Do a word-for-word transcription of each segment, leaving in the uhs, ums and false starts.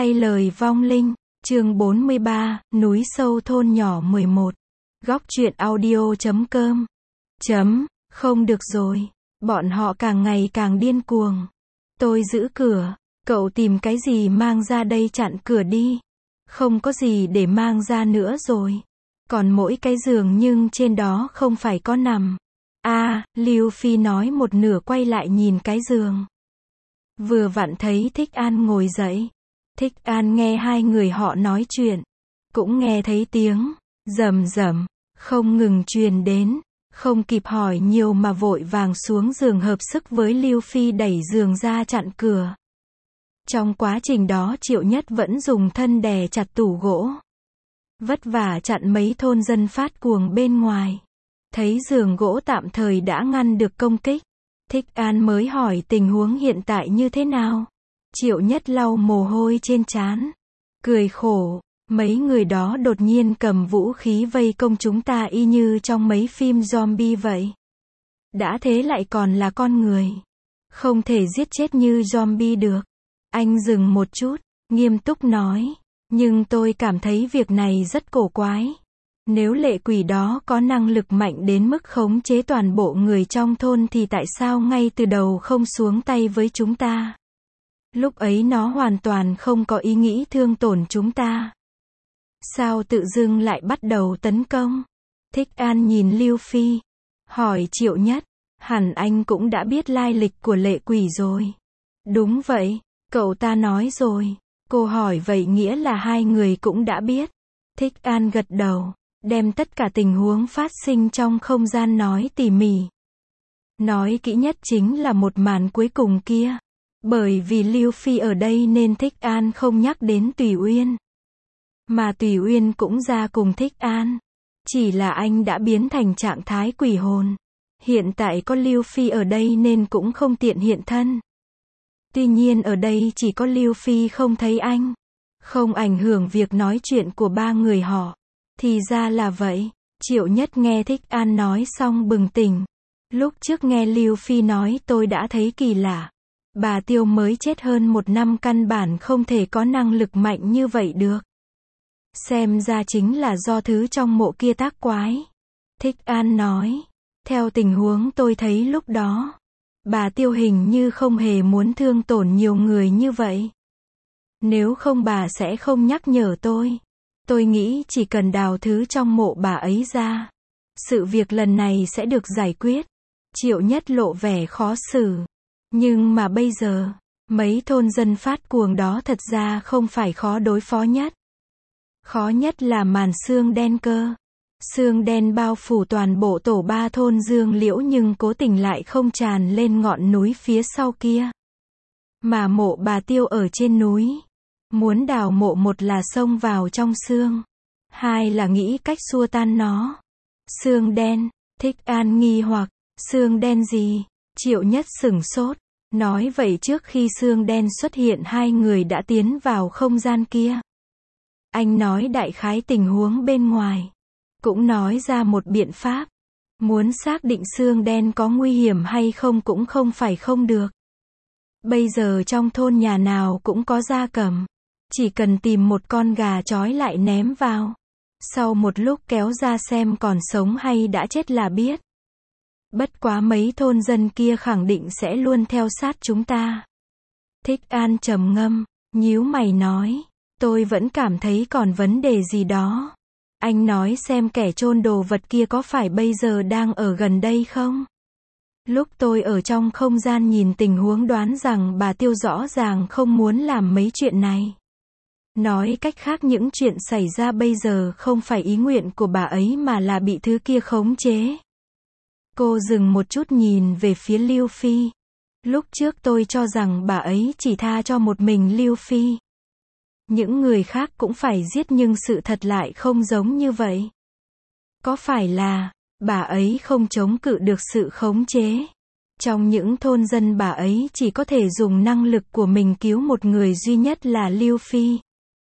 Thay lời vong linh, chương bốn mươi ba, núi sâu thôn nhỏ mười một. Góc truyện audio chấm com. Chấm, không được rồi. Bọn họ càng ngày càng điên cuồng. Tôi giữ cửa. Cậu tìm cái gì mang ra đây chặn cửa đi. Không có gì để mang ra nữa rồi. Còn mỗi cái giường nhưng trên đó không phải có nằm. À, Lưu Phi nói một nửa quay lại nhìn cái giường. Vừa vặn thấy Thích An ngồi dậy. Thích An nghe hai người họ nói chuyện. Cũng nghe thấy tiếng rầm rầm không ngừng truyền đến. Không kịp hỏi nhiều mà vội vàng xuống giường hợp sức với Lưu Phi đẩy giường ra chặn cửa. Trong quá trình đó Triệu Nhất vẫn dùng thân đè chặt tủ gỗ. Vất vả chặn mấy thôn dân phát cuồng bên ngoài. Thấy giường gỗ tạm thời đã ngăn được công kích. Thích An mới hỏi tình huống hiện tại như thế nào. Triệu Nhất lau mồ hôi trên trán. Cười khổ. Mấy người đó đột nhiên cầm vũ khí vây công chúng ta y như trong mấy phim zombie vậy. Đã thế lại còn là con người. Không thể giết chết như zombie được. Anh dừng một chút, nghiêm túc nói. Nhưng tôi cảm thấy việc này rất cổ quái. Nếu lệ quỷ đó có năng lực mạnh đến mức khống chế toàn bộ người trong thôn thì tại sao ngay từ đầu không xuống tay với chúng ta? Lúc ấy nó hoàn toàn không có ý nghĩ thương tổn chúng ta. Sao tự dưng lại bắt đầu tấn công? Thích An nhìn Lưu Phi. Hỏi Triệu Nhất. Hẳn anh cũng đã biết lai lịch của lệ quỷ rồi. Đúng vậy, cậu ta nói rồi. Cô hỏi vậy nghĩa là hai người cũng đã biết. Thích An gật đầu. Đem tất cả tình huống phát sinh trong không gian nói tỉ mỉ. Nói kỹ nhất chính là một màn cuối cùng kia. Bởi vì Lưu Phi ở đây nên Thích An không nhắc đến Tùy Uyên. Mà Tùy Uyên cũng ra cùng Thích An. Chỉ là anh đã biến thành trạng thái quỷ hồn. Hiện tại có Lưu Phi ở đây nên cũng không tiện hiện thân. Tuy nhiên ở đây chỉ có Lưu Phi không thấy anh. Không ảnh hưởng việc nói chuyện của ba người họ. Thì ra là vậy. Triệu Nhất nghe Thích An nói xong bừng tỉnh. Lúc trước nghe Lưu Phi nói tôi đã thấy kỳ lạ. Bà Tiêu mới chết hơn một năm căn bản không thể có năng lực mạnh như vậy được. Xem ra chính là do thứ trong mộ kia tác quái. Thích An nói. Theo tình huống tôi thấy lúc đó. Bà Tiêu hình như không hề muốn thương tổn nhiều người như vậy. Nếu không bà sẽ không nhắc nhở tôi. Tôi nghĩ chỉ cần đào thứ trong mộ bà ấy ra. Sự việc lần này sẽ được giải quyết. Triệu Nhất lộ vẻ khó xử. Nhưng mà bây giờ, mấy thôn dân phát cuồng đó thật ra không phải khó đối phó nhất. Khó nhất là màn sương đen cơ. Sương đen bao phủ toàn bộ tổ ba thôn Dương Liễu nhưng cố tình lại không tràn lên ngọn núi phía sau kia. Mà mộ bà Tiêu ở trên núi. Muốn đào mộ một là xông vào trong sương. Hai là nghĩ cách xua tan nó. Sương đen, Thích An nghi hoặc, sương đen gì? Triệu Nhất sửng sốt. Nói vậy trước khi sương đen xuất hiện hai người đã tiến vào không gian kia. Anh nói đại khái tình huống bên ngoài. Cũng nói ra một biện pháp. Muốn xác định sương đen có nguy hiểm hay không cũng không phải không được. Bây giờ trong thôn nhà nào cũng có gia cầm. Chỉ cần tìm một con gà trói lại ném vào. Sau một lúc kéo ra xem còn sống hay đã chết là biết. Bất quá mấy thôn dân kia khẳng định sẽ luôn theo sát chúng ta. Thích An trầm ngâm, nhíu mày nói. Tôi vẫn cảm thấy còn vấn đề gì đó. Anh nói xem kẻ chôn đồ vật kia có phải bây giờ đang ở gần đây không? Lúc tôi ở trong không gian nhìn tình huống đoán rằng bà Tiêu rõ ràng không muốn làm mấy chuyện này. Nói cách khác những chuyện xảy ra bây giờ không phải ý nguyện của bà ấy mà là bị thứ kia khống chế. Cô dừng một chút nhìn về phía Lưu Phi. Lúc trước tôi cho rằng bà ấy chỉ tha cho một mình Lưu Phi. Những người khác cũng phải giết nhưng sự thật lại không giống như vậy. Có phải là, bà ấy không chống cự được sự khống chế? Trong những thôn dân bà ấy chỉ có thể dùng năng lực của mình cứu một người duy nhất là Lưu Phi.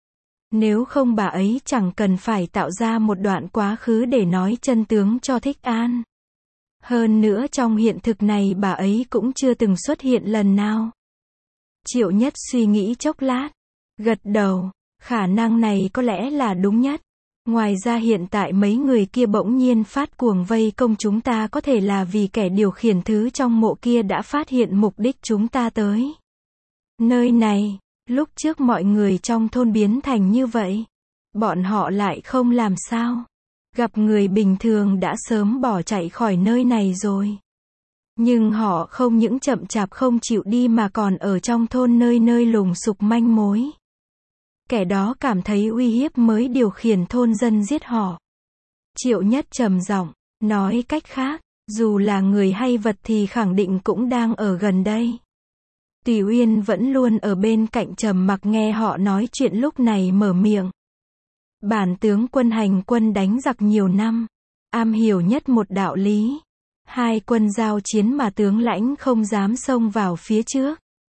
Nếu không bà ấy chẳng cần phải tạo ra một đoạn quá khứ để nói chân tướng cho Thích An. Hơn nữa trong hiện thực này bà ấy cũng chưa từng xuất hiện lần nào. Triệu Nhất suy nghĩ chốc lát. Gật đầu, khả năng này có lẽ là đúng nhất. Ngoài ra hiện tại mấy người kia bỗng nhiên phát cuồng vây công chúng ta có thể là vì kẻ điều khiển thứ trong mộ kia đã phát hiện mục đích chúng ta tới nơi này. Lúc trước mọi người trong thôn biến thành như vậy, bọn họ lại không làm sao. Gặp người bình thường đã sớm bỏ chạy khỏi nơi này rồi. Nhưng họ không những chậm chạp không chịu đi mà còn ở trong thôn nơi nơi lùng sục manh mối. Kẻ đó cảm thấy uy hiếp mới điều khiển thôn dân giết họ. Triệu Nhất trầm giọng, nói cách khác, dù là người hay vật thì khẳng định cũng đang ở gần đây. Tùy Uyên vẫn luôn ở bên cạnh trầm mặc nghe họ nói chuyện lúc này mở miệng. Bản tướng quân hành quân đánh giặc nhiều năm, am hiểu nhất một đạo lý. Hai quân giao chiến mà tướng lãnh không dám xông vào phía trước.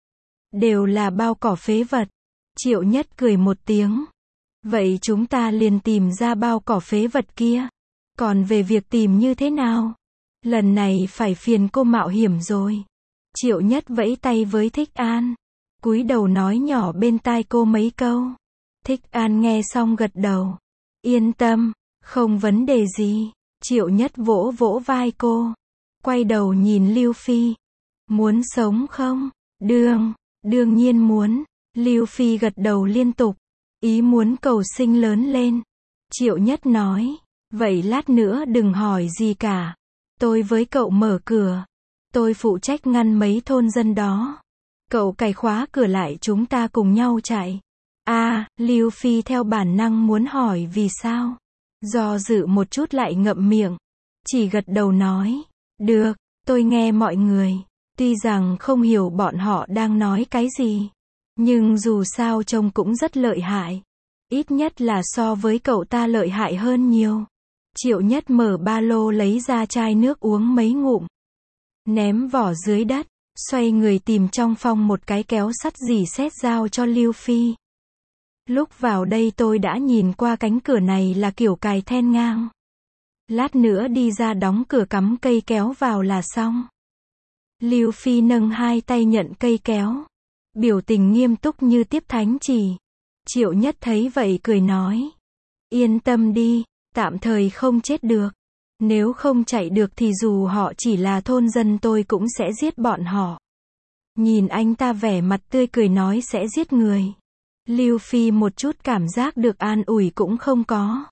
Đều là bao cỏ phế vật. Triệu Nhất cười một tiếng. Vậy chúng ta liền tìm ra bao cỏ phế vật kia. Còn về việc tìm như thế nào? Lần này phải phiền cô mạo hiểm rồi. Triệu Nhất vẫy tay với Thích An. Cúi đầu nói nhỏ bên tai cô mấy câu. Thích An nghe xong gật đầu. Yên tâm, không vấn đề gì. Triệu Nhất vỗ vỗ vai cô. Quay đầu nhìn Lưu Phi. Muốn sống không? Đương, đương nhiên muốn. Lưu Phi gật đầu liên tục. Ý muốn cầu sinh lớn lên. Triệu Nhất nói. Vậy lát nữa đừng hỏi gì cả. Tôi với cậu mở cửa. Tôi phụ trách ngăn mấy thôn dân đó. Cậu cài khóa cửa lại chúng ta cùng nhau chạy. À, Lưu Phi theo bản năng muốn hỏi vì sao. Do dự một chút lại ngậm miệng. Chỉ gật đầu nói. Được, tôi nghe mọi người. Tuy rằng không hiểu bọn họ đang nói cái gì. Nhưng dù sao trông cũng rất lợi hại. Ít nhất là so với cậu ta lợi hại hơn nhiều. Triệu Nhất mở ba lô lấy ra chai nước uống mấy ngụm. Ném vỏ dưới đất. Xoay người tìm trong phòng một cái kéo sắt dỉ sét giao cho Lưu Phi. Lúc vào đây tôi đã nhìn qua cánh cửa này là kiểu cài then ngang. Lát nữa đi ra đóng cửa cắm cây kéo vào là xong. Lưu Phi nâng hai tay nhận cây kéo. Biểu tình nghiêm túc như tiếp thánh chỉ. Triệu Nhất thấy vậy cười nói. Yên tâm đi, tạm thời không chết được. Nếu không chạy được thì dù họ chỉ là thôn dân tôi cũng sẽ giết bọn họ. Nhìn anh ta vẻ mặt tươi cười nói sẽ giết người. Lưu Phi một chút cảm giác được an ủi cũng không có.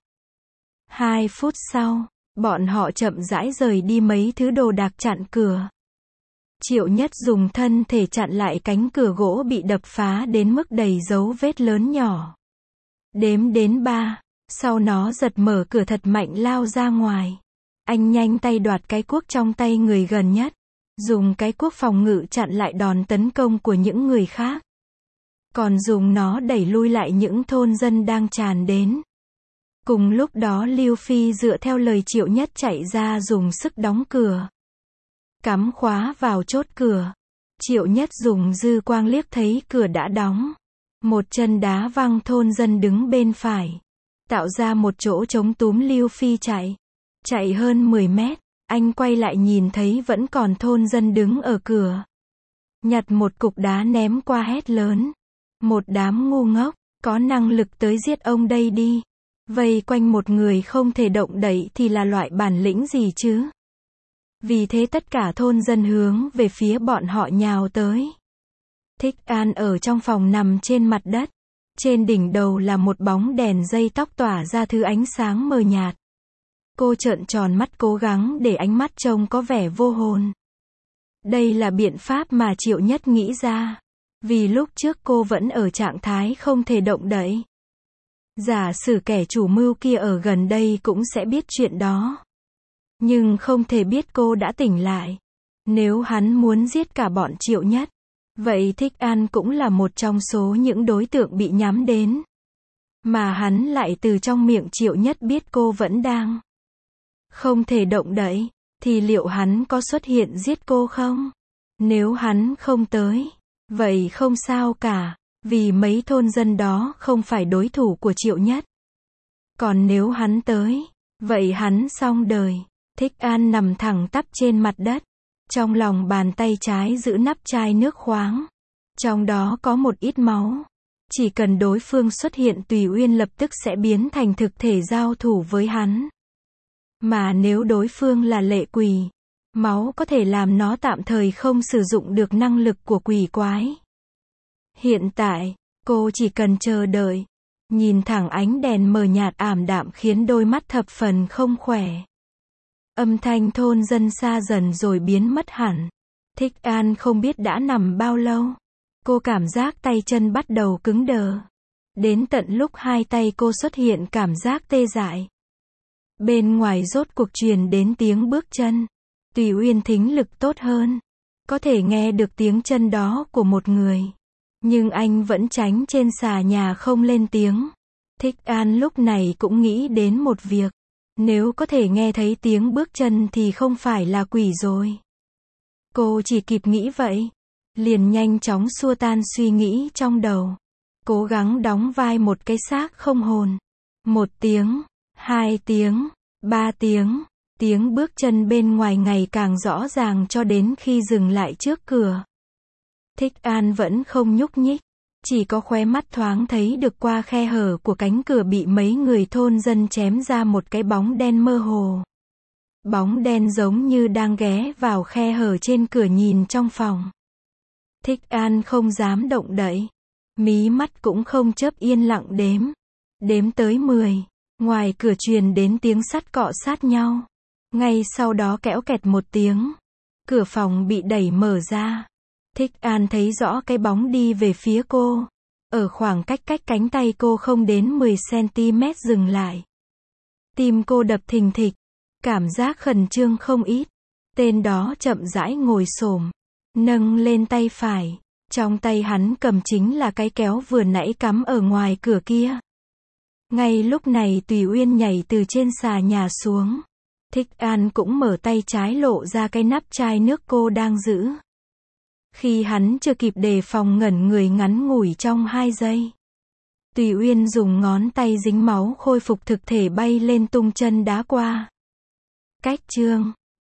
Hai phút sau, bọn họ chậm rãi rời đi mấy thứ đồ đạc chặn cửa. Triệu Nhất dùng thân thể chặn lại cánh cửa gỗ bị đập phá đến mức đầy dấu vết lớn nhỏ. Đếm đến ba, sau nó giật mở cửa thật mạnh lao ra ngoài. Anh nhanh tay đoạt cái cuốc trong tay người gần nhất. Dùng cái cuốc phòng ngự chặn lại đòn tấn công của những người khác. Còn dùng nó đẩy lui lại những thôn dân đang tràn đến. Cùng lúc đó Lưu Phi dựa theo lời Triệu Nhất chạy ra dùng sức đóng cửa. Cắm khóa vào chốt cửa. Triệu Nhất dùng dư quang liếc thấy cửa đã đóng. Một chân đá văng thôn dân đứng bên phải. Tạo ra một chỗ trống túm Lưu Phi chạy. Chạy hơn mười mét, anh quay lại nhìn thấy vẫn còn thôn dân đứng ở cửa. Nhặt một cục đá ném qua hét lớn. Một đám ngu ngốc, có năng lực tới giết ông đây đi. Vây quanh một người không thể động đậy thì là loại bản lĩnh gì chứ? Vì thế tất cả thôn dân hướng về phía bọn họ nhào tới. Thích An ở trong phòng nằm trên mặt đất. Trên đỉnh đầu là một bóng đèn dây tóc tỏa ra thứ ánh sáng mờ nhạt. Cô trợn tròn mắt cố gắng để ánh mắt trông có vẻ vô hồn. Đây là biện pháp mà Triệu Nhất nghĩ ra. Vì lúc trước cô vẫn ở trạng thái không thể động đậy. Giả sử kẻ chủ mưu kia ở gần đây cũng sẽ biết chuyện đó. Nhưng không thể biết cô đã tỉnh lại. Nếu hắn muốn giết cả bọn Triệu Nhất, vậy Thích An cũng là một trong số những đối tượng bị nhắm đến. Mà hắn lại từ trong miệng Triệu Nhất biết cô vẫn đang không thể động đậy, thì liệu hắn có xuất hiện giết cô không? Nếu hắn không tới, vậy không sao cả, vì mấy thôn dân đó không phải đối thủ của Triệu Nhất. Còn nếu hắn tới, vậy hắn xong đời. Thích An nằm thẳng tắp trên mặt đất. Trong lòng bàn tay trái giữ nắp chai nước khoáng. Trong đó có một ít máu. Chỉ cần đối phương xuất hiện Tùy Uyên lập tức sẽ biến thành thực thể giao thủ với hắn. Mà nếu đối phương là lệ quỷ, máu có thể làm nó tạm thời không sử dụng được năng lực của quỷ quái. Hiện tại, cô chỉ cần chờ đợi. Nhìn thẳng ánh đèn mờ nhạt ảm đạm khiến đôi mắt thập phần không khỏe. Âm thanh thôn dân xa dần rồi biến mất hẳn. Thích An không biết đã nằm bao lâu. Cô cảm giác tay chân bắt đầu cứng đờ. Đến tận lúc hai tay cô xuất hiện cảm giác tê dại. Bên ngoài rốt cuộc truyền đến tiếng bước chân. Tùy Uyên thính lực tốt hơn. Có thể nghe được tiếng chân đó của một người. Nhưng anh vẫn tránh trên xà nhà không lên tiếng. Thích An lúc này cũng nghĩ đến một việc. Nếu có thể nghe thấy tiếng bước chân thì không phải là quỷ rồi. Cô chỉ kịp nghĩ vậy. Liền nhanh chóng xua tan suy nghĩ trong đầu. Cố gắng đóng vai một cái xác không hồn. Một tiếng, hai tiếng, ba tiếng. Tiếng bước chân bên ngoài ngày càng rõ ràng cho đến khi dừng lại trước cửa. Thích An vẫn không nhúc nhích. Chỉ có khóe mắt thoáng thấy được qua khe hở của cánh cửa bị mấy người thôn dân chém ra một cái bóng đen mơ hồ. Bóng đen giống như đang ghé vào khe hở trên cửa nhìn trong phòng. Thích An không dám động đậy. Mí mắt cũng không chớp yên lặng đếm. Đếm tới mười. Ngoài cửa truyền đến tiếng sắt cọ sát nhau. Ngay sau đó kẽo kẹt một tiếng. Cửa phòng bị đẩy mở ra. Thích An thấy rõ cái bóng đi về phía cô. Ở khoảng cách cách cánh tay cô không đến mười xăng-ti-mét dừng lại. Tim cô đập thình thịch. Cảm giác khẩn trương không ít. Tên đó chậm rãi ngồi xổm. Nâng lên tay phải. Trong tay hắn cầm chính là cái kéo vừa nãy cắm ở ngoài cửa kia. Ngay lúc này Tùy Uyên nhảy từ trên xà nhà xuống. Thích An cũng mở tay trái lộ ra cái nắp chai nước cô đang giữ. Khi hắn chưa kịp đề phòng ngẩn người ngắn ngủi trong hai giây. Tùy Uyên dùng ngón tay dính máu khôi phục thực thể bay lên tung chân đá qua. Cách chương